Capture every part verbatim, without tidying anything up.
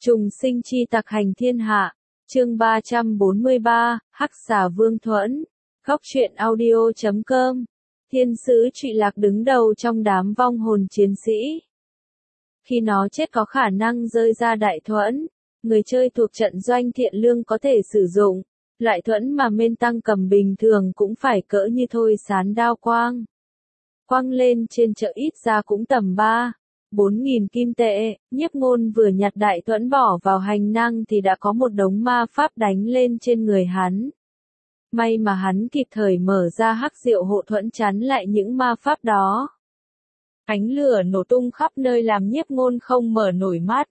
Trùng sinh chi tặc hành thiên hạ, chương ba trăm bốn mươi ba, Hắc Xà Vương Thuẫn, Góc truyện audio chấm com. Thiên sứ Trụy Lạc đứng đầu trong đám vong hồn chiến sĩ. Khi nó chết có khả năng rơi ra đại thuẫn, người chơi thuộc trận doanh thiện lương có thể sử dụng. Loại thuẫn mà Mên Tăng cầm bình thường cũng phải cỡ như thôi sán đao quang. Quăng lên trên chợ ít ra cũng tầm ba, bốn nghìn kim tệ. Nhiếp Ngôn vừa nhặt đại thuẫn bỏ vào hành năng thì đã có một đống ma pháp đánh lên trên người hắn. May mà hắn kịp thời mở ra hắc diệu hộ thuẫn chắn lại những ma pháp đó. Ánh lửa nổ tung khắp nơi làm Nhiếp Ngôn không mở nổi mắt.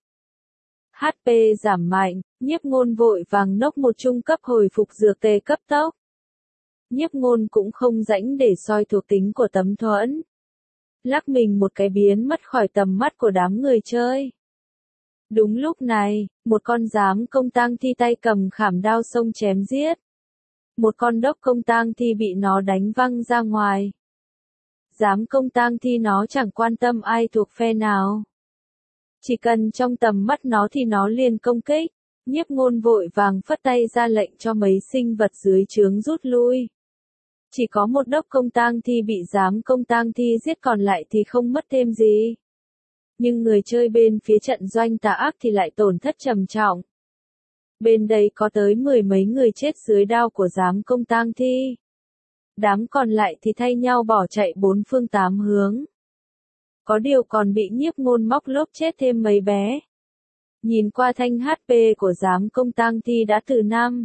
hát pê giảm mạnh, Nhiếp Ngôn vội vàng nốc một trung cấp hồi phục dược tề cấp tốc. Nhiếp Ngôn cũng không rảnh để soi thuộc tính của tấm thuẫn. Lắc mình một cái biến mất khỏi tầm mắt của đám người chơi. Đúng lúc này, một con giám công tang thi tay cầm khảm đao xông chém giết. Một con đốc công tang thi bị nó đánh văng ra ngoài. Giám công tang thi nó chẳng quan tâm ai thuộc phe nào. Chỉ cần trong tầm mắt nó thì nó liền công kích. Nhiếp Ngôn vội vàng phất tay ra lệnh cho mấy sinh vật dưới trướng rút lui. Chỉ có một đốc công tang thi bị giám công tang thi giết, còn lại thì không mất thêm gì. Nhưng người chơi bên phía trận doanh tà ác thì lại tổn thất trầm trọng. Bên đây có tới mười mấy người chết dưới đao của giám công tang thi. Đám còn lại thì thay nhau bỏ chạy bốn phương tám hướng. Có điều còn bị Nhiếp Ngôn móc lốp chết thêm mấy bé. Nhìn qua thanh hát pê của giám công tang thi đã từ năm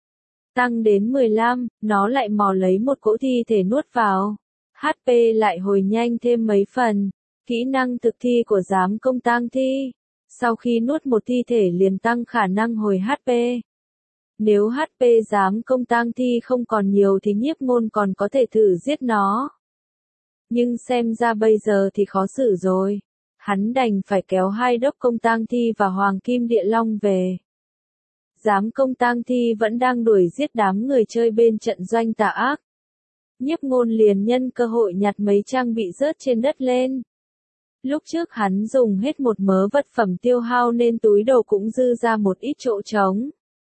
tăng đến mười lăm, nó lại mò lấy một cỗ thi thể nuốt vào. hát pê lại hồi nhanh thêm mấy phần. Kỹ năng thực thi của giám công tang thi. Sau khi nuốt một thi thể liền tăng khả năng hồi hát pê. Nếu hát pê giám công tang thi không còn nhiều thì Nhiếp Ngôn còn có thể thử giết nó. Nhưng xem ra bây giờ thì khó xử rồi. Hắn đành phải kéo hai đốc công tang thi và Hoàng Kim Địa Long về. Giám công tang thi vẫn đang đuổi giết đám người chơi bên trận doanh tà ác. Nhiếp Ngôn liền nhân cơ hội nhặt mấy trang bị rớt trên đất lên. Lúc trước hắn dùng hết một mớ vật phẩm tiêu hao nên túi đồ cũng dư ra một ít chỗ trống.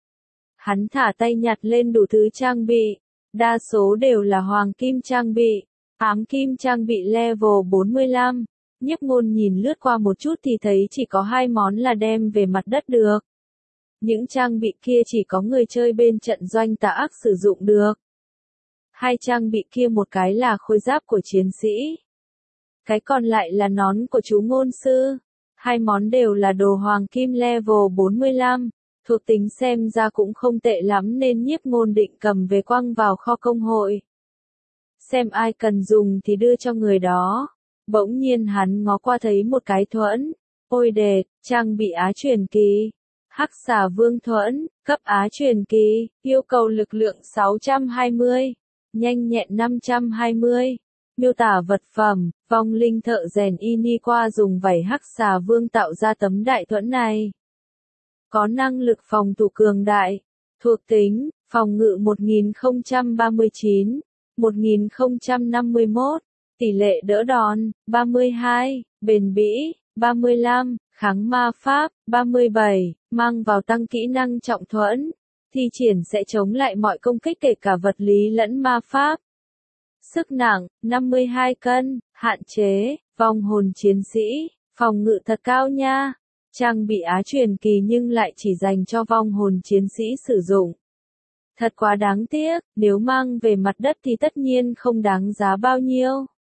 Hắn thả tay nhặt lên đủ thứ trang bị. Đa số đều là hoàng kim trang bị, ám kim trang bị level bốn mươi lăm. Nhiếp Ngôn nhìn lướt qua một chút thì thấy chỉ có hai món là đem về mặt đất được. Những trang bị kia chỉ có người chơi bên trận doanh tà ác sử dụng được. Hai trang bị kia một cái là khôi giáp của chiến sĩ. Cái còn lại là nón của chú ngôn sư. Hai món đều là đồ hoàng kim level bốn mươi lăm. Thuộc tính xem ra cũng không tệ lắm nên Nhiếp Ngôn định cầm về quăng vào kho công hội. Xem ai cần dùng thì đưa cho người đó. Bỗng nhiên hắn ngó qua thấy một cái thuẫn. Ôi đệt, trang bị Á truyền kỳ. Hắc Xà Vương Thuẫn, cấp Á truyền kỳ, yêu cầu lực lượng sáu trăm hai mươi, nhanh nhẹn năm trăm hai mươi. Miêu tả vật phẩm, vong linh thợ rèn Iniqua dùng vảy Hắc Xà Vương tạo ra tấm đại thuẫn này. Có năng lực phòng thủ cường đại. Thuộc tính, phòng ngự một nghìn không trăm ba mươi chín, một nghìn không trăm năm mươi mốt, tỷ lệ đỡ đòn, ba mươi hai, bền bỉ, ba mươi lăm, kháng ma pháp, ba mươi bảy, mang vào tăng kỹ năng trọng thuẫn. Thi triển sẽ chống lại mọi công kích kể cả vật lý lẫn ma pháp. Sức nặng, năm mươi hai cân, hạn chế, vong hồn chiến sĩ, phòng ngự thật cao nha. Trang bị Á truyền kỳ nhưng lại chỉ dành cho vong hồn chiến sĩ sử dụng. Thật quá đáng tiếc, nếu mang về mặt đất thì tất nhiên không đáng giá bao nhiêu.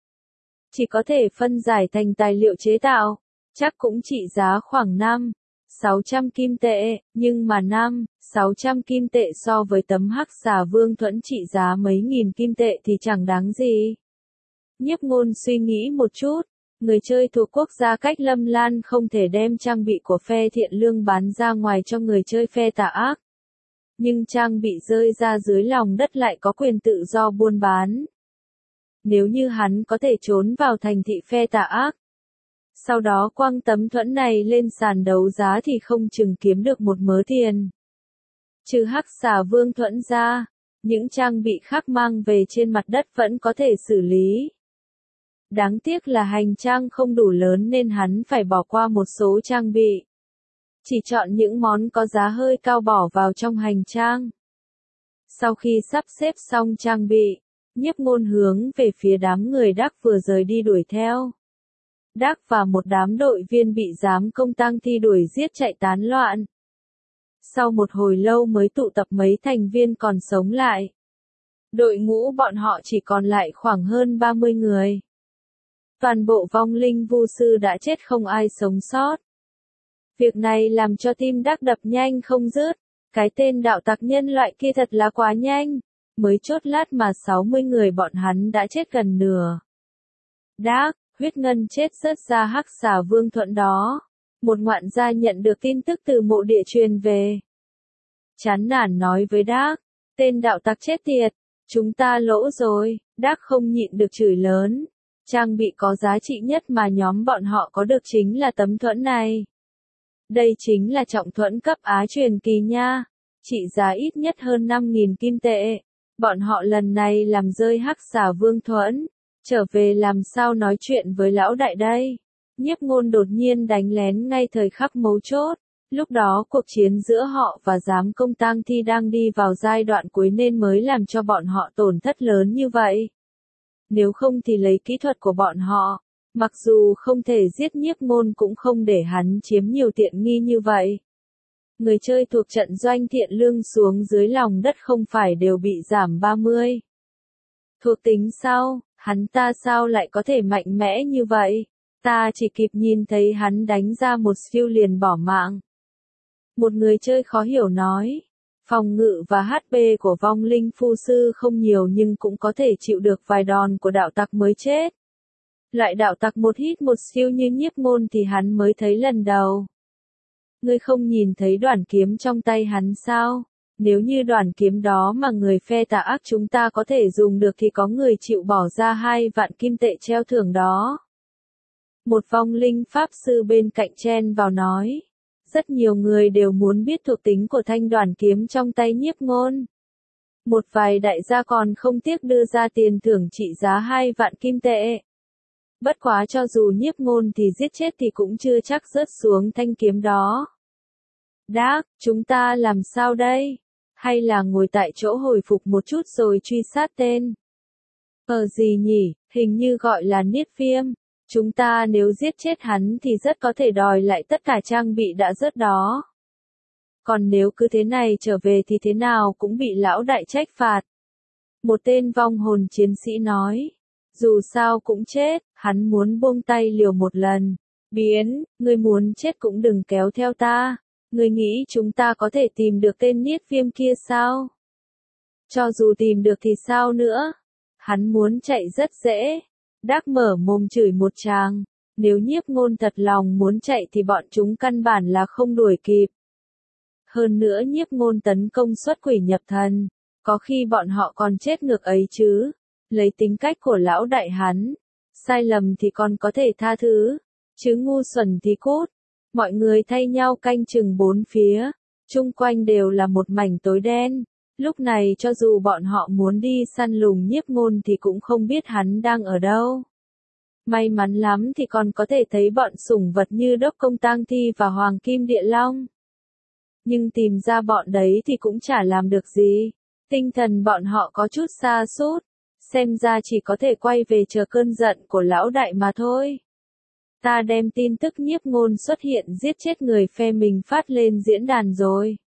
Chỉ có thể phân giải thành tài liệu chế tạo, chắc cũng trị giá khoảng năm, sáu trăm kim tệ, nhưng mà năm, sáu trăm kim tệ so với tấm Hắc Xà Vương Thuẫn trị giá mấy nghìn kim tệ thì chẳng đáng gì. Nhiếp Ngôn suy nghĩ một chút. Người chơi thuộc quốc gia cách Lâm Lan không thể đem trang bị của phe thiện lương bán ra ngoài cho người chơi phe tà ác. Nhưng trang bị rơi ra dưới lòng đất lại có quyền tự do buôn bán. Nếu như hắn có thể trốn vào thành thị phe tà ác, sau đó quăng tấm thuẫn này lên sàn đấu giá thì không chừng kiếm được một mớ tiền. Trừ Hắc Xà Vương Thuẫn ra, những trang bị khác mang về trên mặt đất vẫn có thể xử lý. Đáng tiếc là hành trang không đủ lớn nên hắn phải bỏ qua một số trang bị. chỉ chọn những món có giá hơi cao bỏ vào trong hành trang. Sau khi sắp xếp xong trang bị, Nhiếp Ngôn hướng về phía đám người Đắc vừa rời đi đuổi theo. Đắc và một đám đội viên bị giám công tang thi đuổi giết chạy tán loạn. Sau một hồi lâu mới tụ tập mấy thành viên còn sống lại. Đội ngũ bọn họ chỉ còn lại khoảng hơn ba mươi người. Toàn bộ vong linh vu sư đã chết không ai sống sót. Việc này làm cho tim Đắc đập nhanh không dứt. Cái tên đạo tặc nhân loại kia thật là quá nhanh. Mới chốt lát mà sáu mươi người bọn hắn đã chết gần nửa. Đắc, huyết ngân chết rớt ra Hắc Xà Vương Thuẫn đó. Một ngoạn gia nhận được tin tức từ mộ địa truyền về. Chán nản nói với Đắc, tên đạo tặc chết tiệt, chúng ta lỗ rồi. Đắc không nhịn được chửi lớn. Trang bị có giá trị nhất mà nhóm bọn họ có được chính là tấm thuẫn này. Đây chính là trọng thuẫn cấp Á truyền kỳ nha. Trị giá ít nhất hơn năm nghìn kim tệ. Bọn họ lần này làm rơi Hắc Xà Vương Thuẫn. Trở về làm sao nói chuyện với lão đại đây. Nhiếp Ngôn đột nhiên đánh lén ngay thời khắc mấu chốt. Lúc đó cuộc chiến giữa họ và giám công tang thi đang đi vào giai đoạn cuối nên mới làm cho bọn họ tổn thất lớn như vậy. Nếu không thì lấy kỹ thuật của bọn họ, mặc dù không thể giết Nhiếp Ngôn cũng không để hắn chiếm nhiều tiện nghi như vậy. Người chơi thuộc trận doanh thiện lương xuống dưới lòng đất không phải đều bị giảm ba mươi. Thuộc tính sao, hắn ta sao lại có thể mạnh mẽ như vậy? Ta chỉ kịp nhìn thấy hắn đánh ra một siêu liền bỏ mạng. Một người chơi khó hiểu nói. Phòng ngự và hát pê của vong linh phu sư không nhiều nhưng cũng có thể chịu được vài đòn của đạo tặc mới chết. Loại đạo tặc một hit một siêu như Nhiếp Ngôn thì hắn mới thấy lần đầu. Ngươi không nhìn thấy đoàn kiếm trong tay hắn sao? Nếu như đoàn kiếm đó mà người phe tà ác chúng ta có thể dùng được thì có người chịu bỏ ra hai vạn kim tệ treo thưởng đó. Một vong linh pháp sư bên cạnh chen vào nói. Rất nhiều người đều muốn biết thuộc tính của thanh đoàn kiếm trong tay Nhiếp Ngôn. Một vài đại gia còn không tiếc đưa ra tiền thưởng trị giá hai vạn kim tệ. Bất quá cho dù Nhiếp Ngôn thì giết chết thì cũng chưa chắc rớt xuống thanh kiếm đó. Đắc, chúng ta làm sao đây? Hay là ngồi tại chỗ hồi phục một chút rồi truy sát tên? Ờ gì nhỉ, hình như gọi là Niết Viêm. Chúng ta nếu giết chết hắn thì rất có thể đòi lại tất cả trang bị đã rớt đó. Còn nếu cứ thế này trở về thì thế nào cũng bị lão đại trách phạt. Một tên vong hồn chiến sĩ nói. Dù sao cũng chết, hắn muốn buông tay liều một lần. Biến, ngươi muốn chết cũng đừng kéo theo ta. Ngươi nghĩ chúng ta có thể tìm được tên Niết Viêm kia sao? Cho dù tìm được thì sao nữa? Hắn muốn chạy rất dễ. Đắc mở mồm chửi một tràng. Nếu Nhiếp Ngôn thật lòng muốn chạy thì bọn chúng căn bản là không đuổi kịp. Hơn nữa Nhiếp Ngôn tấn công xuất quỷ nhập thần. Có khi bọn họ còn chết ngược ấy chứ. Lấy tính cách của lão đại hắn. Sai lầm thì còn có thể tha thứ. Chứ ngu xuẩn thì cút. Mọi người thay nhau canh chừng bốn phía. Chung quanh đều là một mảnh tối đen. Lúc này cho dù bọn họ muốn đi săn lùng Nhiếp Ngôn thì cũng không biết hắn đang ở đâu. May mắn lắm thì còn có thể thấy bọn sủng vật như Đốc Công Tang Thi và Hoàng Kim Địa Long. Nhưng tìm ra bọn đấy thì cũng chả làm được gì. Tinh thần bọn họ có chút sa sút. Xem ra chỉ có thể quay về chờ cơn giận của lão đại mà thôi. Ta đem tin tức Nhiếp Ngôn xuất hiện giết chết người phe mình phát lên diễn đàn rồi.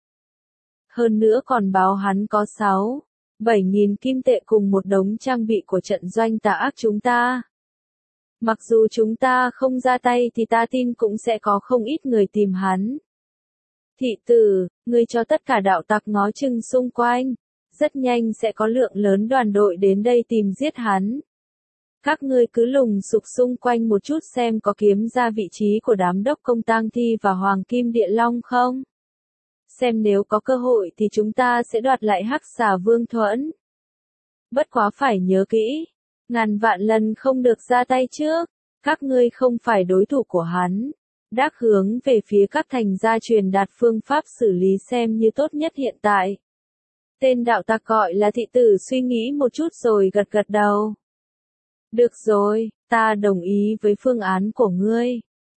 Hơn nữa còn báo hắn có sáu, bảy nghìn kim tệ cùng một đống trang bị của trận doanh tà ác chúng ta. Mặc dù chúng ta không ra tay thì ta tin cũng sẽ có không ít người tìm hắn. Thị tử, ngươi cho tất cả đạo tặc ngó chừng xung quanh. Rất nhanh sẽ có lượng lớn đoàn đội đến đây tìm giết hắn. Các ngươi cứ lùng sục xung quanh một chút xem có kiếm ra vị trí của đám Đốc Công Tang Thi và Hoàng Kim Địa Long không. Xem nếu có cơ hội thì chúng ta sẽ đoạt lại Hắc Xà Vương Thuẫn. Bất quá phải nhớ kỹ. Ngàn vạn lần không được ra tay trước. Các ngươi không phải đối thủ của hắn. Đắc hướng về phía các thành gia truyền đạt phương pháp xử lý xem như tốt nhất hiện tại. Tên đạo tặc gọi là thị tử suy nghĩ một chút rồi gật gật đầu. Được rồi, ta đồng ý với phương án của ngươi.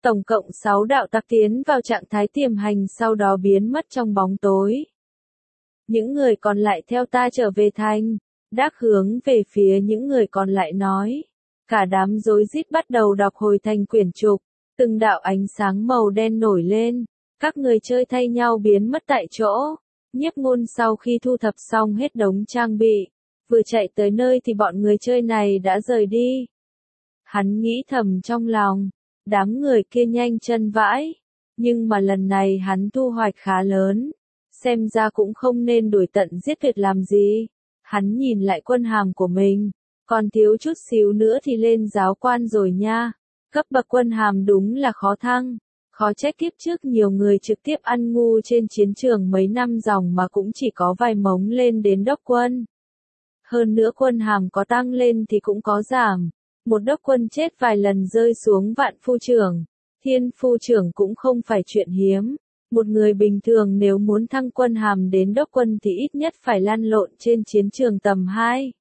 Tổng cộng sáu đạo tặc tiến vào trạng thái tiềm hành sau đó biến mất trong bóng tối. Những người còn lại theo ta trở về thành. Đác hướng về phía những người còn lại nói. Cả đám rối rít bắt đầu đọc hồi thành quyển trục. Từng đạo ánh sáng màu đen nổi lên. Các người chơi thay nhau biến mất tại chỗ. Nhiếp Ngôn sau khi thu thập xong hết đống trang bị, vừa chạy tới nơi thì bọn người chơi này đã rời đi. Hắn nghĩ thầm trong lòng, đám người kia nhanh chân vãi, nhưng mà lần này hắn thu hoạch khá lớn, xem ra cũng không nên đuổi tận giết tuyệt làm gì. Hắn nhìn lại quân hàm của mình, còn thiếu chút xíu nữa thì lên giáo quan rồi nha. Cấp bậc quân hàm đúng là khó thăng. Khó trách kiếp trước nhiều người trực tiếp ăn ngu trên chiến trường mấy năm dòng mà cũng chỉ có vài mống lên đến đốc quân. Hơn nữa quân hàm có tăng lên thì cũng có giảm. Một đốc quân chết vài lần rơi xuống vạn phu trưởng. Thiên phu trưởng cũng không phải chuyện hiếm. Một người bình thường nếu muốn thăng quân hàm đến đốc quân thì ít nhất phải lăn lộn trên chiến trường tầm hai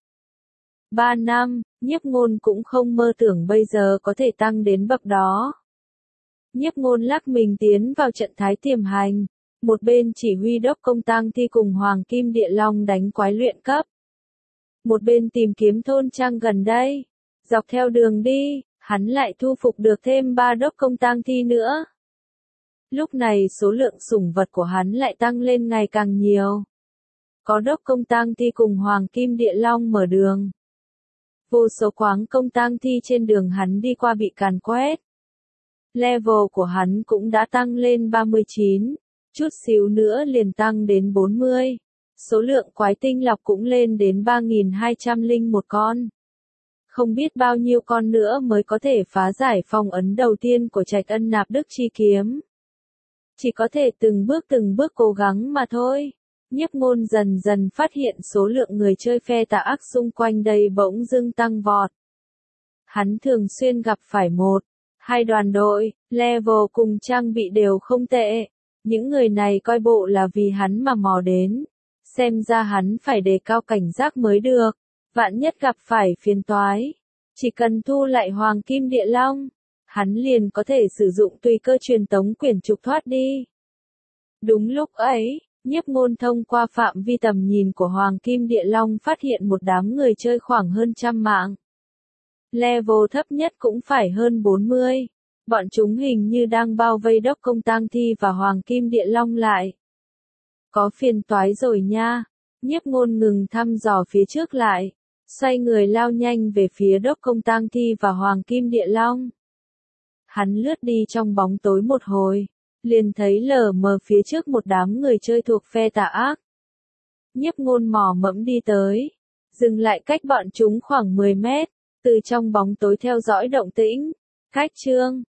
ba năm. Nhiếp Ngôn cũng không mơ tưởng bây giờ có thể tăng đến bậc đó. Nhiếp Ngôn lắc mình tiến vào trận thái tiềm hành, một bên chỉ huy đốc công tang thi cùng Hoàng Kim Địa Long đánh quái luyện cấp. Một bên tìm kiếm thôn trang gần đây, dọc theo đường đi, hắn lại thu phục được thêm ba đốc công tang thi nữa. Lúc này số lượng sủng vật của hắn lại tăng lên ngày càng nhiều. Có đốc công tang thi cùng Hoàng Kim Địa Long mở đường. Vô số quáng công tang thi trên đường hắn đi qua bị càn quét. Level của hắn cũng đã tăng lên ba mươi chín, chút xíu nữa liền tăng đến bốn mươi. Số lượng quái tinh lọc cũng lên đến ba nghìn hai trăm lẻ một con. Không biết bao nhiêu con nữa mới có thể phá giải phong ấn đầu tiên của Trạch Ân Nạp Đức Chi Kiếm. Chỉ có thể từng bước từng bước cố gắng mà thôi. Nhiếp Ngôn dần dần phát hiện số lượng người chơi phe tà ác xung quanh đây bỗng dưng tăng vọt. Hắn thường xuyên gặp phải một, hai đoàn đội, level cùng trang bị đều không tệ. Những người này coi bộ là vì hắn mà mò đến. Xem ra hắn phải đề cao cảnh giác mới được. Vạn nhất gặp phải phiền toái. Chỉ cần thu lại Hoàng Kim Địa Long, hắn liền có thể sử dụng tùy cơ truyền tống quyển trục thoát đi. Đúng lúc ấy, Nhiếp Ngôn thông qua phạm vi tầm nhìn của Hoàng Kim Địa Long phát hiện một đám người chơi khoảng hơn trăm mạng. Level thấp nhất cũng phải hơn bốn mươi. Bọn chúng hình như đang bao vây đốc công tang thi và Hoàng Kim Địa Long lại. Có phiền toái rồi nha. Nhiếp Ngôn ngừng thăm dò phía trước lại, xoay người lao nhanh về phía đốc công tang thi và Hoàng Kim Địa Long. Hắn lướt đi trong bóng tối một hồi, liền thấy lờ mờ phía trước một đám người chơi thuộc phe tà ác. Nhiếp Ngôn mò mẫm đi tới, dừng lại cách bọn chúng khoảng mười mét, từ trong bóng tối theo dõi động tĩnh. Cách chương